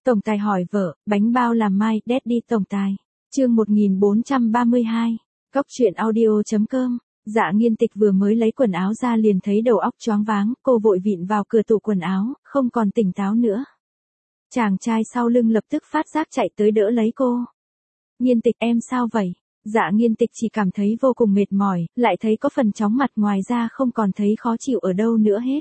Tổng tài hỏi vợ, bánh bao làm mai, Daddy tổng tài. Chương 1432. Cóc truyện audio.com. Dạ Nghiên Tịch vừa mới lấy quần áo ra liền thấy đầu óc choáng váng, cô vội vịn vào cửa tủ quần áo, không còn tỉnh táo nữa. Chàng trai sau lưng lập tức phát giác chạy tới đỡ lấy cô. Nghiên Tịch, em sao vậy? Dạ Nghiên Tịch chỉ cảm thấy vô cùng mệt mỏi, lại thấy có phần chóng mặt, ngoài ra không còn thấy khó chịu ở đâu nữa hết.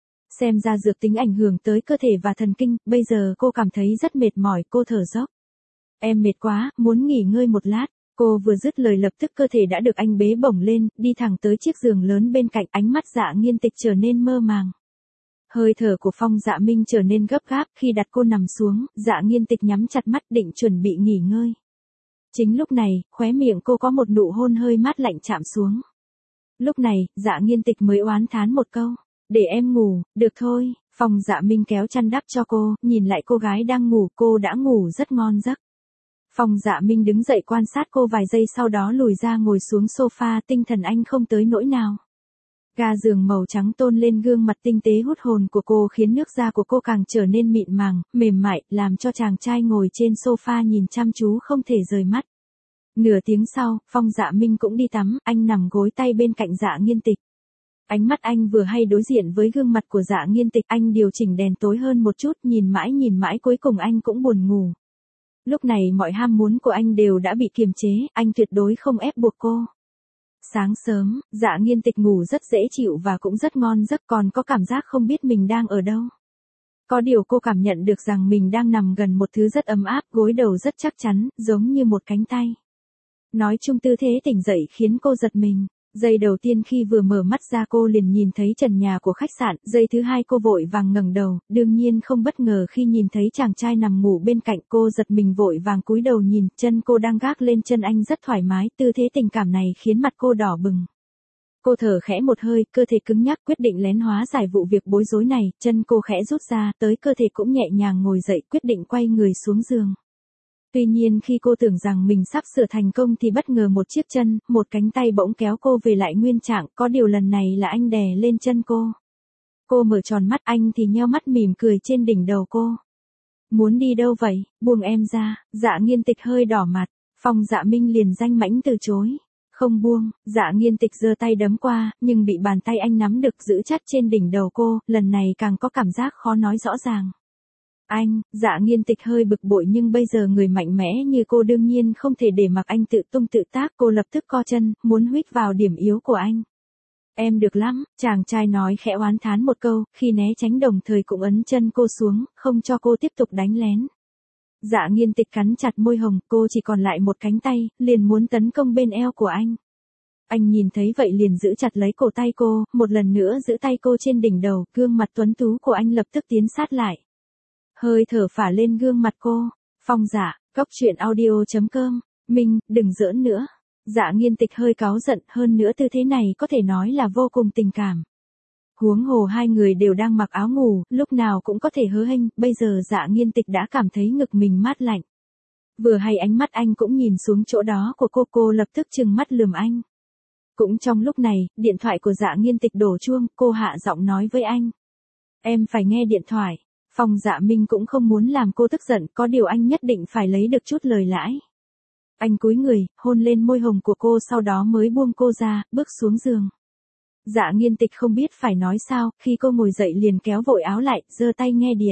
Xem ra dược tính ảnh hưởng tới cơ thể và thần kinh, bây giờ cô cảm thấy rất mệt mỏi, cô thở dốc. Em mệt quá, muốn nghỉ ngơi một lát. Cô vừa dứt lời lập tức cơ thể đã được anh bế bổng lên, đi thẳng tới chiếc giường lớn bên cạnh, ánh mắt Dạ Nghiên Tịch trở nên mơ màng. Hơi thở của Phong Dạ Minh trở nên gấp gáp, khi đặt cô nằm xuống, Dạ Nghiên Tịch nhắm chặt mắt định chuẩn bị nghỉ ngơi. Chính lúc này, khóe miệng cô có một nụ hôn hơi mát lạnh chạm xuống. Lúc này, Dạ Nghiên Tịch mới oán thán một câu, để em ngủ, được thôi. Phong Dạ Minh kéo chăn đắp cho cô, nhìn lại cô gái đang ngủ, cô đã ngủ rất ngon giấc. Phong Dạ Minh đứng dậy quan sát cô vài giây, sau đó lùi ra ngồi xuống sofa, tinh thần anh không tới nỗi nào. Ga giường màu trắng tôn lên gương mặt tinh tế hút hồn của cô, khiến nước da của cô càng trở nên mịn màng, mềm mại, làm cho chàng trai ngồi trên sofa nhìn chăm chú không thể rời mắt. Nửa tiếng sau, Phong Dạ Minh cũng đi tắm, anh nằm gối tay bên cạnh Dạ Nghiên Tịch. Ánh mắt anh vừa hay đối diện với gương mặt của Dạ Nghiên Tịch, anh điều chỉnh đèn tối hơn một chút, nhìn mãi cuối cùng anh cũng buồn ngủ. Lúc này mọi ham muốn của anh đều đã bị kiềm chế, anh tuyệt đối không ép buộc cô. Sáng sớm, Dạ Nghiên Tịch ngủ rất dễ chịu và cũng rất ngon giấc, còn có cảm giác không biết mình đang ở đâu. Có điều cô cảm nhận được rằng mình đang nằm gần một thứ rất ấm áp, gối đầu rất chắc chắn, giống như một cánh tay. Nói chung tư thế tỉnh dậy khiến cô giật mình. Giây đầu tiên khi vừa mở mắt ra cô liền nhìn thấy trần nhà của khách sạn, giây thứ hai cô vội vàng ngẩng đầu, đương nhiên không bất ngờ khi nhìn thấy chàng trai nằm ngủ bên cạnh, cô giật mình vội vàng cúi đầu nhìn, chân cô đang gác lên chân anh rất thoải mái, tư thế tình cảm này khiến mặt cô đỏ bừng. Cô thở khẽ một hơi, cơ thể cứng nhắc, quyết định lén hóa giải vụ việc bối rối này, chân cô khẽ rút ra, tới cơ thể cũng nhẹ nhàng ngồi dậy, quyết định quay người xuống giường. Tuy nhiên khi cô tưởng rằng mình sắp sửa thành công thì bất ngờ một chiếc chân, một cánh tay bỗng kéo cô về lại nguyên trạng, có điều lần này là anh đè lên chân cô. Cô mở tròn mắt, anh thì nheo mắt mỉm cười trên đỉnh đầu cô. Muốn đi đâu vậy, buông em ra. Dạ Nghiên Tịch hơi đỏ mặt, Phong Dạ Minh liền danh mãnh từ chối. Không buông. Dạ Nghiên Tịch giơ tay đấm qua, nhưng bị bàn tay anh nắm được giữ chặt trên đỉnh đầu cô, lần này càng có cảm giác khó nói rõ ràng. Anh, Dạ Nghiên Tịch hơi bực bội, nhưng bây giờ người mạnh mẽ như cô đương nhiên không thể để mặc anh tự tung tự tác, cô lập tức co chân, muốn huýt vào điểm yếu của anh. Em được lắm, chàng trai nói khẽ oán thán một câu, khi né tránh đồng thời cũng ấn chân cô xuống, không cho cô tiếp tục đánh lén. Dạ Nghiên Tịch cắn chặt môi hồng, cô chỉ còn lại một cánh tay, liền muốn tấn công bên eo của anh. Anh nhìn thấy vậy liền giữ chặt lấy cổ tay cô, một lần nữa giữ tay cô trên đỉnh đầu, gương mặt tuấn tú của anh lập tức tiến sát lại. Hơi thở phả lên gương mặt cô. Phong Dạ, Cóc truyện audio.com. Minh, đừng giỡn nữa. Dạ Nghiên Tịch hơi cáu giận, hơn nữa tư thế này có thể nói là vô cùng tình cảm. Huống hồ hai người đều đang mặc áo ngủ, lúc nào cũng có thể hớ hênh, bây giờ Dạ Nghiên Tịch đã cảm thấy ngực mình mát lạnh. Vừa hay ánh mắt anh cũng nhìn xuống chỗ đó của cô lập tức trừng mắt lườm anh. Cũng trong lúc này, điện thoại của Dạ Nghiên Tịch đổ chuông, cô hạ giọng nói với anh. Em phải nghe điện thoại. Phong Dạ Minh cũng không muốn làm cô tức giận, có điều anh nhất định phải lấy được chút lời lãi. Anh cúi người, hôn lên môi hồng của cô, sau đó mới buông cô ra, bước xuống giường. Dạ Nghiên Tịch không biết phải nói sao, khi cô ngồi dậy liền kéo vội áo lại, giơ tay nghe điện.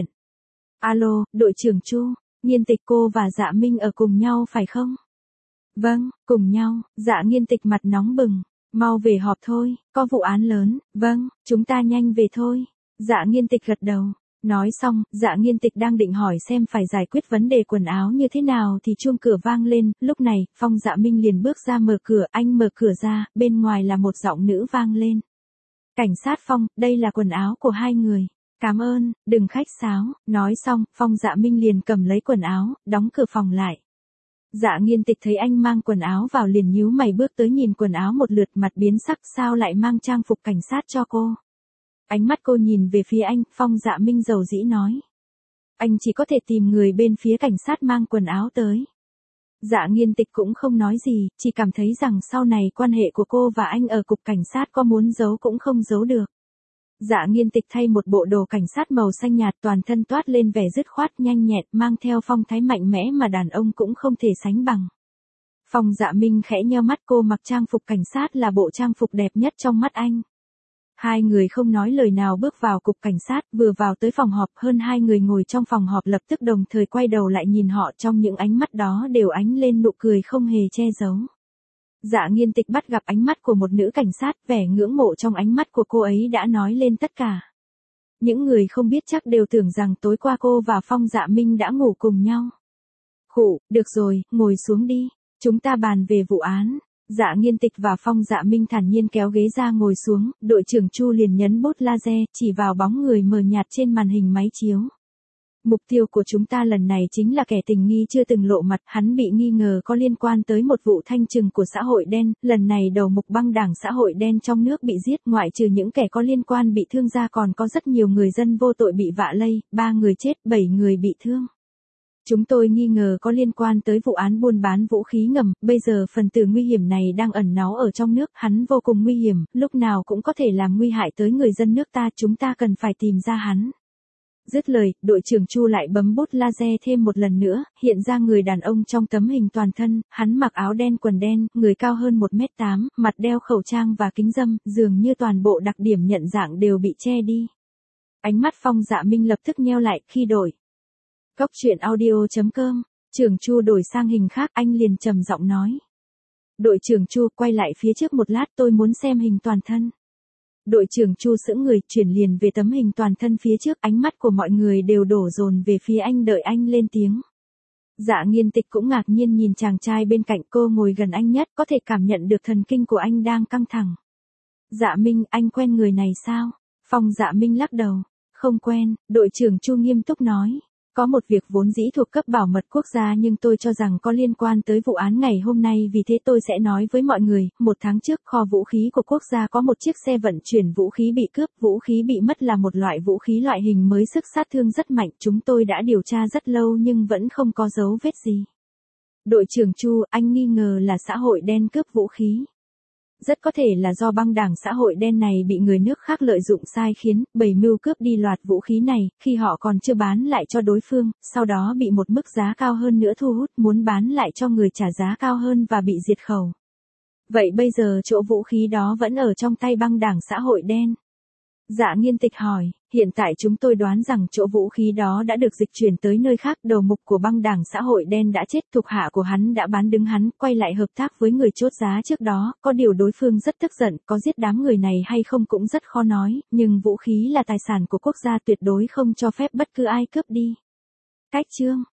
Alo, đội trưởng Chu, Nghiên Tịch, cô và Dạ Minh ở cùng nhau phải không? Vâng, cùng nhau. Dạ Nghiên Tịch mặt nóng bừng. Mau về họp thôi, có vụ án lớn. Vâng, chúng ta nhanh về thôi. Dạ Nghiên Tịch gật đầu. Nói xong, Dạ Nghiên Tịch đang định hỏi xem phải giải quyết vấn đề quần áo như thế nào thì chuông cửa vang lên, lúc này, Phong Dạ Minh liền bước ra mở cửa, anh mở cửa ra, bên ngoài là một giọng nữ vang lên. Cảnh sát Phong, đây là quần áo của hai người. Cảm ơn, đừng khách sáo. Nói xong, Phong Dạ Minh liền cầm lấy quần áo, đóng cửa phòng lại. Dạ Nghiên Tịch thấy anh mang quần áo vào liền nhíu mày bước tới nhìn quần áo một lượt, mặt biến sắc, sao lại mang trang phục cảnh sát cho cô. Ánh mắt cô nhìn về phía anh, Phong Dạ Minh dầu dĩ nói. Anh chỉ có thể tìm người bên phía cảnh sát mang quần áo tới. Dạ Nghiên Tịch cũng không nói gì, chỉ cảm thấy rằng sau này quan hệ của cô và anh ở cục cảnh sát có muốn giấu cũng không giấu được. Dạ Nghiên Tịch thay một bộ đồ cảnh sát màu xanh nhạt, toàn thân toát lên vẻ dứt khoát nhanh nhẹn, mang theo phong thái mạnh mẽ mà đàn ông cũng không thể sánh bằng. Phong Dạ Minh khẽ nheo mắt, cô mặc trang phục cảnh sát là bộ trang phục đẹp nhất trong mắt anh. Hai người không nói lời nào bước vào cục cảnh sát, vừa vào tới phòng họp, hơn 2 người ngồi trong phòng họp lập tức đồng thời quay đầu lại nhìn họ, trong những ánh mắt đó đều ánh lên nụ cười không hề che giấu. Dạ Nghiên Tịch bắt gặp ánh mắt của một nữ cảnh sát, vẻ ngưỡng mộ trong ánh mắt của cô ấy đã nói lên tất cả. Những người không biết chắc đều tưởng rằng tối qua cô và Phong Dạ Minh đã ngủ cùng nhau. Khụ, được rồi, ngồi xuống đi, chúng ta bàn về vụ án. Dạ Nghiên Tịch và Phong Dạ Minh thản nhiên kéo ghế ra ngồi xuống, đội trưởng Chu liền nhấn bút laser, chỉ vào bóng người mờ nhạt trên màn hình máy chiếu. Mục tiêu của chúng ta lần này chính là kẻ tình nghi chưa từng lộ mặt, hắn bị nghi ngờ có liên quan tới một vụ thanh trừng của xã hội đen, lần này đầu mục băng đảng xã hội đen trong nước bị giết, ngoại trừ những kẻ có liên quan bị thương ra còn có rất nhiều người dân vô tội bị vạ lây, 3 người chết, 7 người bị thương. Chúng tôi nghi ngờ có liên quan tới vụ án buôn bán vũ khí ngầm, bây giờ phần tử nguy hiểm này đang ẩn náu ở trong nước, hắn vô cùng nguy hiểm, lúc nào cũng có thể làm nguy hại tới người dân nước ta, chúng ta cần phải tìm ra hắn. Dứt lời, đội trưởng Chu lại bấm bút laser thêm một lần nữa, hiện ra người đàn ông trong tấm hình toàn thân, hắn mặc áo đen quần đen, người cao hơn 1m8, mặt đeo khẩu trang và kính râm, dường như toàn bộ đặc điểm nhận dạng đều bị che đi. Ánh mắt Phong Dạ Minh lập tức nheo lại khi đổi. Cốc truyện audio.com, trưởng Chu đổi sang hình khác, anh liền trầm giọng nói. Đội trưởng Chu quay lại phía trước một lát, tôi muốn xem hình toàn thân. Đội trưởng Chu sững người, chuyển liền về tấm hình toàn thân phía trước, ánh mắt của mọi người đều đổ dồn về phía anh, đợi anh lên tiếng. Dạ Nghiên Tịch cũng ngạc nhiên nhìn chàng trai bên cạnh, cô ngồi gần anh nhất, có thể cảm nhận được thần kinh của anh đang căng thẳng. Dạ Minh, anh quen người này sao? Phong Dạ Minh lắc đầu. Không quen, đội trưởng Chu nghiêm túc nói. Có một việc vốn dĩ thuộc cấp bảo mật quốc gia nhưng tôi cho rằng có liên quan tới vụ án ngày hôm nay, vì thế tôi sẽ nói với mọi người. 1 tháng trước, kho vũ khí của quốc gia có một chiếc xe vận chuyển vũ khí bị cướp. Vũ khí bị mất là một loại vũ khí loại hình mới, sức sát thương rất mạnh. Chúng tôi đã điều tra rất lâu nhưng vẫn không có dấu vết gì. Đội trưởng Chu, anh nghi ngờ là xã hội đen cướp vũ khí. Rất có thể là do băng đảng xã hội đen này bị người nước khác lợi dụng sai khiến, bày mưu cướp đi loạt vũ khí này, khi họ còn chưa bán lại cho đối phương, sau đó bị một mức giá cao hơn nữa thu hút, muốn bán lại cho người trả giá cao hơn và bị diệt khẩu. Vậy bây giờ chỗ vũ khí đó vẫn ở trong tay băng đảng xã hội đen. Dạ Nghiên Tịch hỏi, hiện tại chúng tôi đoán rằng chỗ vũ khí đó đã được dịch chuyển tới nơi khác, đầu mục của băng đảng xã hội đen đã chết, thuộc hạ của hắn đã bán đứng hắn, quay lại hợp tác với người chốt giá trước đó, có điều đối phương rất tức giận, có giết đám người này hay không cũng rất khó nói, nhưng vũ khí là tài sản của quốc gia, tuyệt đối không cho phép bất cứ ai cướp đi. Cách chương